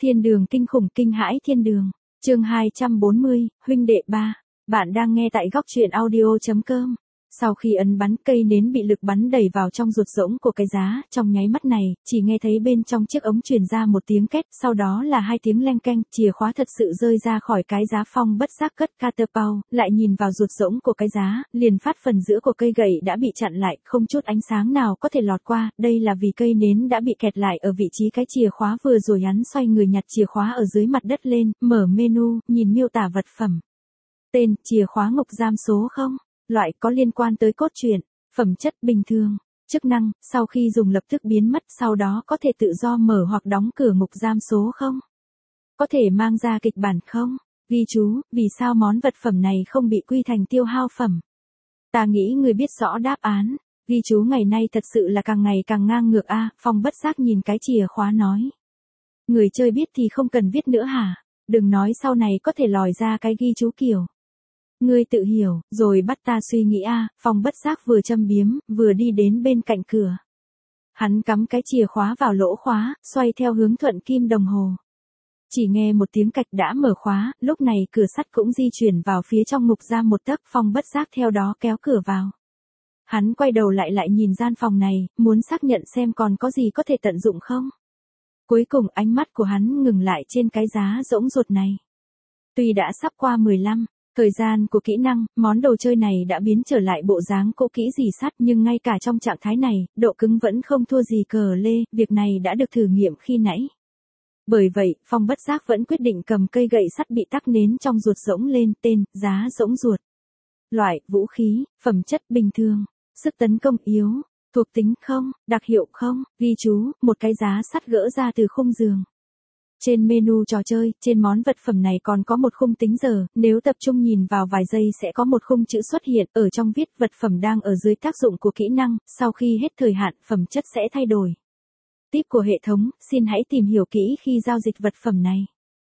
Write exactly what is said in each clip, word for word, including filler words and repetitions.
Thiên đường kinh khủng kinh hãi thiên đường. Chương hai trăm bốn mươi, huynh đệ ba. Bạn đang nghe tại góc truyện audio chấm com. Sau khi ấn bắn, cây nến bị lực bắn đẩy vào trong ruột rỗng của cái giá, trong nháy mắt này, chỉ nghe thấy bên trong chiếc ống truyền ra một tiếng két, sau đó là hai tiếng leng keng, chìa khóa thật sự rơi ra khỏi cái giá. Phong bất giác cất catapult, lại nhìn vào ruột rỗng của cái giá, liền phát phần giữa của cây gậy đã bị chặn lại, không chút ánh sáng nào có thể lọt qua, đây là vì cây nến đã bị kẹt lại ở vị trí cái chìa khóa vừa rồi. Hắn xoay người nhặt chìa khóa ở dưới mặt đất lên, mở menu, nhìn miêu tả vật phẩm. Tên, chìa khóa ngục giam số không. Loại, có liên quan tới cốt truyện. Phẩm chất, bình thường. Chức năng, sau khi dùng lập tức biến mất, sau đó có thể tự do mở hoặc đóng cửa ngục giam số không. Có thể mang ra kịch bản không. Ghi chú, vì sao món vật phẩm này không bị quy thành tiêu hao phẩm. Ta nghĩ người biết rõ đáp án. Ghi chú ngày nay thật sự là càng ngày càng ngang ngược a. À, Phong bất giác nhìn cái chìa khóa nói. Người chơi biết thì không cần viết nữa hả? Đừng nói sau này có thể lòi ra cái ghi chú kiểu. Ngươi tự hiểu, rồi bắt ta suy nghĩ a. À, Phong bất giác vừa châm biếm, vừa đi đến bên cạnh cửa. Hắn cắm cái chìa khóa vào lỗ khóa, xoay theo hướng thuận kim đồng hồ. Chỉ nghe một tiếng cạch đã mở khóa, lúc này cửa sắt cũng di chuyển vào phía trong ngục giam một tấc. Phong bất giác theo đó kéo cửa vào. Hắn quay đầu lại lại nhìn gian phòng này, muốn xác nhận xem còn có gì có thể tận dụng không. Cuối cùng ánh mắt của hắn ngừng lại trên cái giá rỗng ruột này. Tuy đã sắp qua mười lăm thời gian của kỹ năng, món đồ chơi này đã biến trở lại bộ dáng cũ kỹ rỉ sắt, nhưng ngay cả trong trạng thái này, độ cứng vẫn không thua gì cờ lê, việc này đã được thử nghiệm khi nãy. Bởi vậy, Phong bất giác vẫn quyết định cầm cây gậy sắt bị tắc nến trong ruột rỗng lên. Tên, giá rỗng ruột. Loại, vũ khí. Phẩm chất, bình thường. Sức tấn công yếu. Thuộc tính không. Đặc hiệu không. Ghi chú, một cái giá sắt gỡ ra từ khung giường. Trên menu trò chơi, trên món vật phẩm này còn có một khung tính giờ, nếu tập trung nhìn vào vài giây sẽ có một khung chữ xuất hiện, ở trong viết vật phẩm đang ở dưới tác dụng của kỹ năng, sau khi hết thời hạn, phẩm chất sẽ thay đổi. Tip của hệ thống, xin hãy tìm hiểu kỹ khi giao dịch vật phẩm này.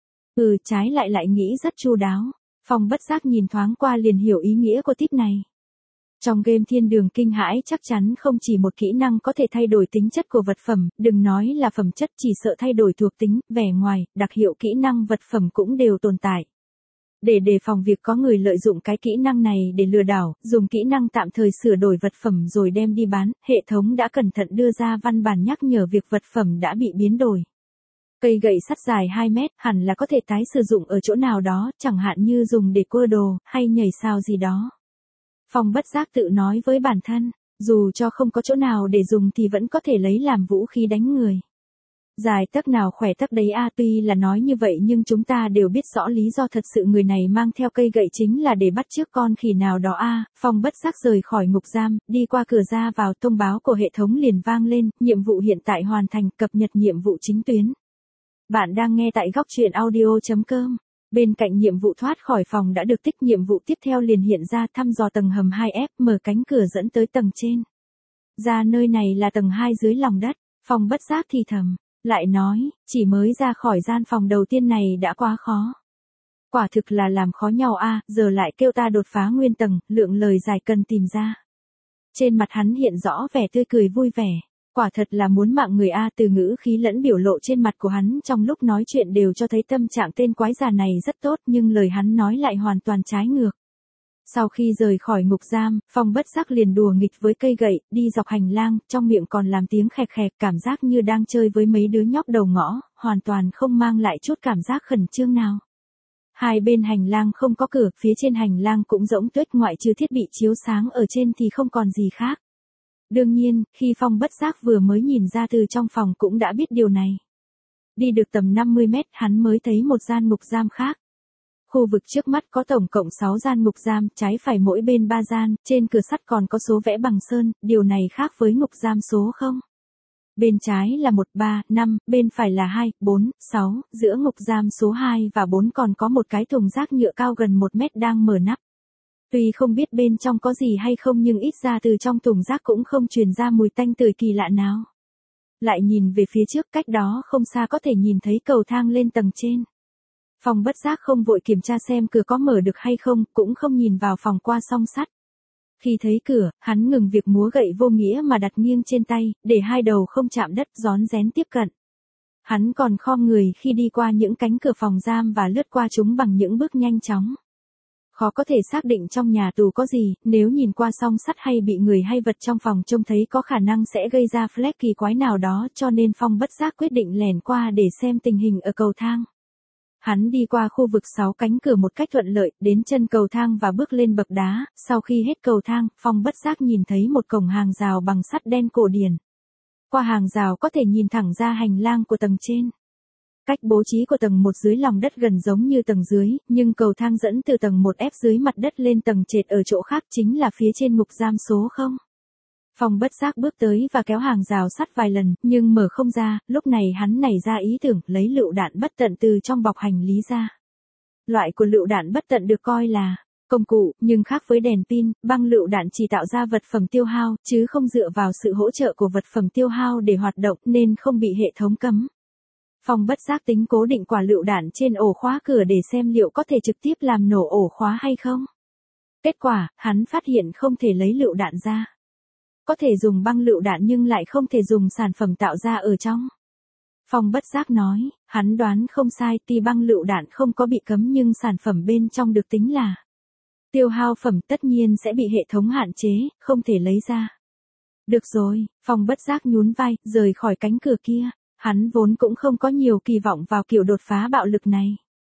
Ừ, trái lại lại nghĩ rất chu đáo. Phong bất giác nhìn thoáng qua liền hiểu ý nghĩa của tip này. Trong game thiên đường kinh hãi chắc chắn không chỉ một kỹ năng có thể thay đổi tính chất của vật phẩm, đừng nói là phẩm chất, chỉ sợ thay đổi thuộc tính, vẻ ngoài, đặc hiệu kỹ năng vật phẩm cũng đều tồn tại. Để đề phòng việc có người lợi dụng cái kỹ năng này để lừa đảo, dùng kỹ năng tạm thời sửa đổi vật phẩm rồi đem đi bán, hệ thống đã cẩn thận đưa ra văn bản nhắc nhở việc vật phẩm đã bị biến đổi. Cây gậy sắt dài hai mét hẳn là có thể tái sử dụng ở chỗ nào đó, chẳng hạn như dùng để cua đồ, hay nhảy sao gì đó. Phong bất giác tự nói với bản thân, dù cho không có chỗ nào để dùng thì vẫn có thể lấy làm vũ khí đánh người. Dài tấc nào khỏe tấc đấy a. À, tuy là nói như vậy nhưng chúng ta đều biết rõ lý do thật sự người này mang theo cây gậy chính là để bắt chước con khỉ nào đó a. À, Phong bất giác rời khỏi ngục giam, đi qua cửa ra vào, thông báo của hệ thống liền vang lên, nhiệm vụ hiện tại hoàn thành, cập nhật nhiệm vụ chính tuyến. Bạn đang nghe tại góc truyện audio chấm com. Bên cạnh nhiệm vụ thoát khỏi phòng đã được tích, nhiệm vụ tiếp theo liền hiện ra, thăm dò tầng hầm hai F, mở cánh cửa dẫn tới tầng trên. Ra nơi này là tầng hai dưới lòng đất. Phong bất giác thì thầm, lại nói, chỉ mới ra khỏi gian phòng đầu tiên này đã quá khó. Quả thực là làm khó nhau a. À, giờ lại kêu ta đột phá nguyên tầng, lượng lời dài cần tìm ra. Trên mặt hắn hiện rõ vẻ tươi cười vui vẻ. Quả thật là muốn mạng người a. À, từ ngữ khí lẫn biểu lộ trên mặt của hắn trong lúc nói chuyện đều cho thấy tâm trạng tên quái già này rất tốt, nhưng lời hắn nói lại hoàn toàn trái ngược. Sau khi rời khỏi ngục giam, Phong bất giác liền đùa nghịch với cây gậy, đi dọc hành lang, trong miệng còn làm tiếng khẹt khẹt, cảm giác như đang chơi với mấy đứa nhóc đầu ngõ, hoàn toàn không mang lại chút cảm giác khẩn trương nào. Hai bên hành lang không có cửa, phía trên hành lang cũng rỗng tuếch, ngoại trừ thiết bị chiếu sáng ở trên thì không còn gì khác. Đương nhiên, khi Phong bất giác vừa mới nhìn ra từ trong phòng cũng đã biết điều này. Đi được tầm năm mươi mét hắn mới thấy một gian ngục giam khác. Khu vực trước mắt có tổng cộng sáu gian ngục giam, trái phải mỗi bên ba gian, trên cửa sắt còn có số vẽ bằng sơn, điều này khác với ngục giam số không. Bên trái là một, ba, năm, bên phải là hai, bốn, sáu, giữa ngục giam số hai và bốn còn có một cái thùng rác nhựa cao gần một mét đang mở nắp. Tuy không biết bên trong có gì hay không nhưng ít ra từ trong thùng rác cũng không truyền ra mùi tanh tưởi kỳ lạ nào. Lại nhìn về phía trước, cách đó không xa có thể nhìn thấy cầu thang lên tầng trên. Phong bất giác không vội kiểm tra xem cửa có mở được hay không, cũng không nhìn vào phòng qua song sắt. Khi thấy cửa, hắn ngừng việc múa gậy vô nghĩa mà đặt nghiêng trên tay, để hai đầu không chạm đất, rón rén tiếp cận. Hắn còn khom người khi đi qua những cánh cửa phòng giam và lướt qua chúng bằng những bước nhanh chóng. Khó có thể xác định trong nhà tù có gì, nếu nhìn qua song sắt hay bị người hay vật trong phòng trông thấy có khả năng sẽ gây ra flash kỳ quái nào đó, cho nên Phong bất giác quyết định lẻn qua để xem tình hình ở cầu thang. Hắn đi qua khu vực sáu cánh cửa một cách thuận lợi, đến chân cầu thang và bước lên bậc đá. Sau khi hết cầu thang, Phong bất giác nhìn thấy một cổng hàng rào bằng sắt đen cổ điển. Qua hàng rào có thể nhìn thẳng ra hành lang của tầng trên. Cách bố trí của tầng một dưới lòng đất gần giống như tầng dưới, nhưng cầu thang dẫn từ tầng một ép dưới mặt đất lên tầng trệt ở chỗ khác, chính là phía trên ngục giam số không. Phong bất giác bước tới và kéo hàng rào sắt vài lần, nhưng mở không ra. Lúc này hắn nảy ra ý tưởng lấy lựu đạn bất tận từ trong bọc hành lý ra. Loại của lựu đạn bất tận được coi là công cụ, nhưng khác với đèn pin, băng lựu đạn chỉ tạo ra vật phẩm tiêu hao, chứ không dựa vào sự hỗ trợ của vật phẩm tiêu hao để hoạt động, nên không bị hệ thống cấm. Phong bất giác tính cố định quả lựu đạn trên ổ khóa cửa để xem liệu có thể trực tiếp làm nổ ổ khóa hay không. Kết quả, hắn phát hiện không thể lấy lựu đạn ra. Có thể dùng băng lựu đạn nhưng lại không thể dùng sản phẩm tạo ra ở trong. Phong bất giác nói, hắn đoán không sai, tuy băng lựu đạn không có bị cấm nhưng sản phẩm bên trong được tính là tiêu hao phẩm, tất nhiên sẽ bị hệ thống hạn chế, không thể lấy ra. Được rồi, Phong bất giác nhún vai, rời khỏi cánh cửa kia. Hắn vốn cũng không có nhiều kỳ vọng vào kiểu đột phá bạo lực này.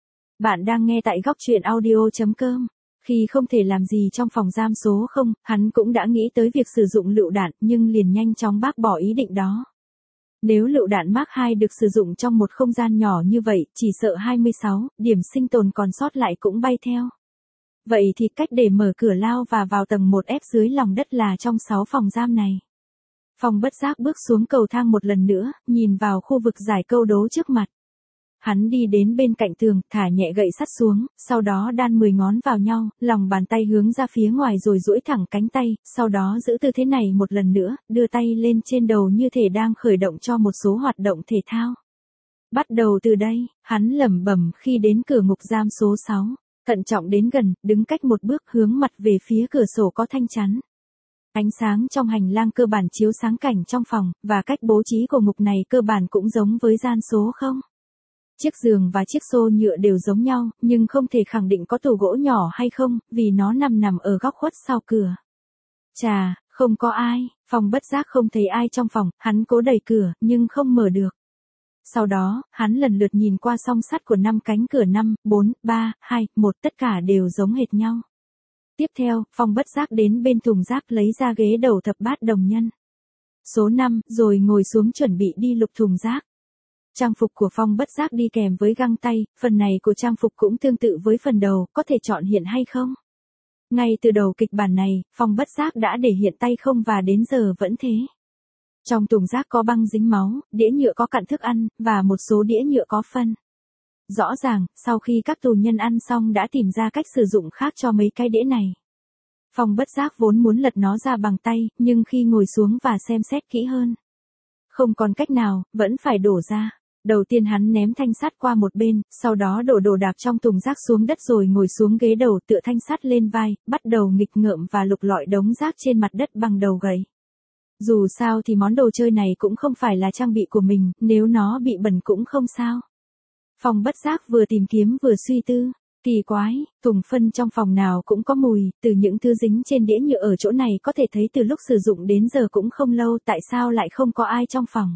Bạn đang nghe tại góc truyện audio chấm com. Khi không thể làm gì trong phòng giam số không, hắn cũng đã nghĩ tới việc sử dụng lựu đạn, nhưng liền nhanh chóng bác bỏ ý định đó. Nếu lựu đạn Mark hai được sử dụng trong một không gian nhỏ như vậy, chỉ sợ hai mươi sáu điểm sinh tồn còn sót lại cũng bay theo. Vậy thì cách để mở cửa lao và vào tầng một ép dưới lòng đất là trong sáu phòng giam này. Phong bất giác bước xuống cầu thang một lần nữa, nhìn vào khu vực giải câu đố trước mặt. Hắn đi đến bên cạnh tường, thả nhẹ gậy sắt xuống, sau đó đan mười ngón vào nhau, lòng bàn tay hướng ra phía ngoài rồi duỗi thẳng cánh tay, sau đó giữ tư thế này một lần nữa, đưa tay lên trên đầu như thể đang khởi động cho một số hoạt động thể thao. Bắt đầu từ đây, hắn lẩm bẩm khi đến cửa ngục giam số sáu, thận trọng đến gần, đứng cách một bước hướng mặt về phía cửa sổ có thanh chắn. Ánh sáng trong hành lang cơ bản chiếu sáng cảnh trong phòng, và cách bố trí của ngục này cơ bản cũng giống với gian số không. Chiếc giường và chiếc xô nhựa đều giống nhau, nhưng không thể khẳng định có tủ gỗ nhỏ hay không, vì nó nằm nằm ở góc khuất sau cửa. Chà, không có ai, Phong bất giác không thấy ai trong phòng, hắn cố đẩy cửa, nhưng không mở được. Sau đó, hắn lần lượt nhìn qua song sắt của năm cánh cửa năm, bốn, ba, hai, một, tất cả đều giống hệt nhau. Tiếp theo, Phong bất giác đến bên thùng rác lấy ra ghế đầu thập bát đồng nhân. Số năm, rồi ngồi xuống chuẩn bị đi lục thùng rác. Trang phục của Phong bất giác đi kèm với găng tay, phần này của trang phục cũng tương tự với phần đầu, có thể chọn hiện hay không? Ngay từ đầu kịch bản này, Phong bất giác đã để hiện tay không và đến giờ vẫn thế. Trong thùng rác có băng dính máu, đĩa nhựa có cặn thức ăn, và một số đĩa nhựa có phân. Rõ ràng, sau khi các tù nhân ăn xong đã tìm ra cách sử dụng khác cho mấy cái đĩa này. Phong bất giác vốn muốn lật nó ra bằng tay, nhưng khi ngồi xuống và xem xét kỹ hơn, không còn cách nào, vẫn phải đổ ra. Đầu tiên hắn ném thanh sắt qua một bên, sau đó đổ đồ đạc trong thùng rác xuống đất rồi ngồi xuống ghế đầu tựa thanh sắt lên vai, bắt đầu nghịch ngợm và lục lọi đống rác trên mặt đất bằng đầu gậy. Dù sao thì món đồ chơi này cũng không phải là trang bị của mình, nếu nó bị bẩn cũng không sao. Phong bất giác vừa tìm kiếm vừa suy tư. Kỳ quái, thùng phân trong phòng nào cũng có mùi, từ những thứ dính trên đĩa nhựa ở chỗ này có thể thấy từ lúc sử dụng đến giờ cũng không lâu, tại sao lại không có ai trong phòng.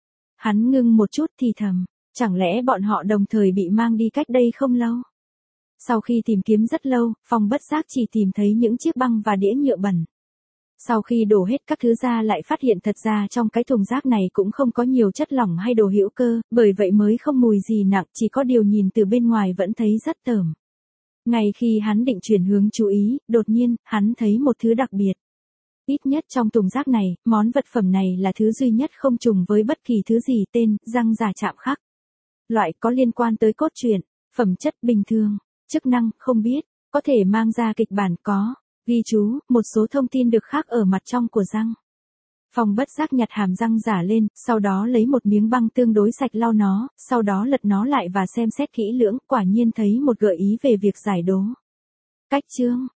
Hắn ngưng một chút thì thầm, chẳng lẽ bọn họ đồng thời bị mang đi cách đây không lâu. Sau khi tìm kiếm rất lâu, Phong bất giác chỉ tìm thấy những chiếc băng và đĩa nhựa bẩn. Sau khi đổ hết các thứ ra lại phát hiện thật ra trong cái thùng rác này cũng không có nhiều chất lỏng hay đồ hữu cơ, bởi vậy mới không mùi gì nặng, chỉ có điều nhìn từ bên ngoài vẫn thấy rất tởm. Ngay khi hắn định chuyển hướng chú ý, đột nhiên, hắn thấy một thứ đặc biệt. Ít nhất trong thùng rác này, món vật phẩm này là thứ duy nhất không trùng với bất kỳ thứ gì tên, răng giả chạm khắc. Loại có liên quan tới cốt truyện, phẩm chất bình thường, chức năng, không biết, có thể mang ra kịch bản có. Ghi chú, một số thông tin được khắc ở mặt trong của răng. Phong bất giác nhặt hàm răng giả lên, sau đó lấy một miếng băng tương đối sạch lau nó, sau đó lật nó lại và xem xét kỹ lưỡng, quả nhiên thấy một gợi ý về việc giải đố. Cách chương,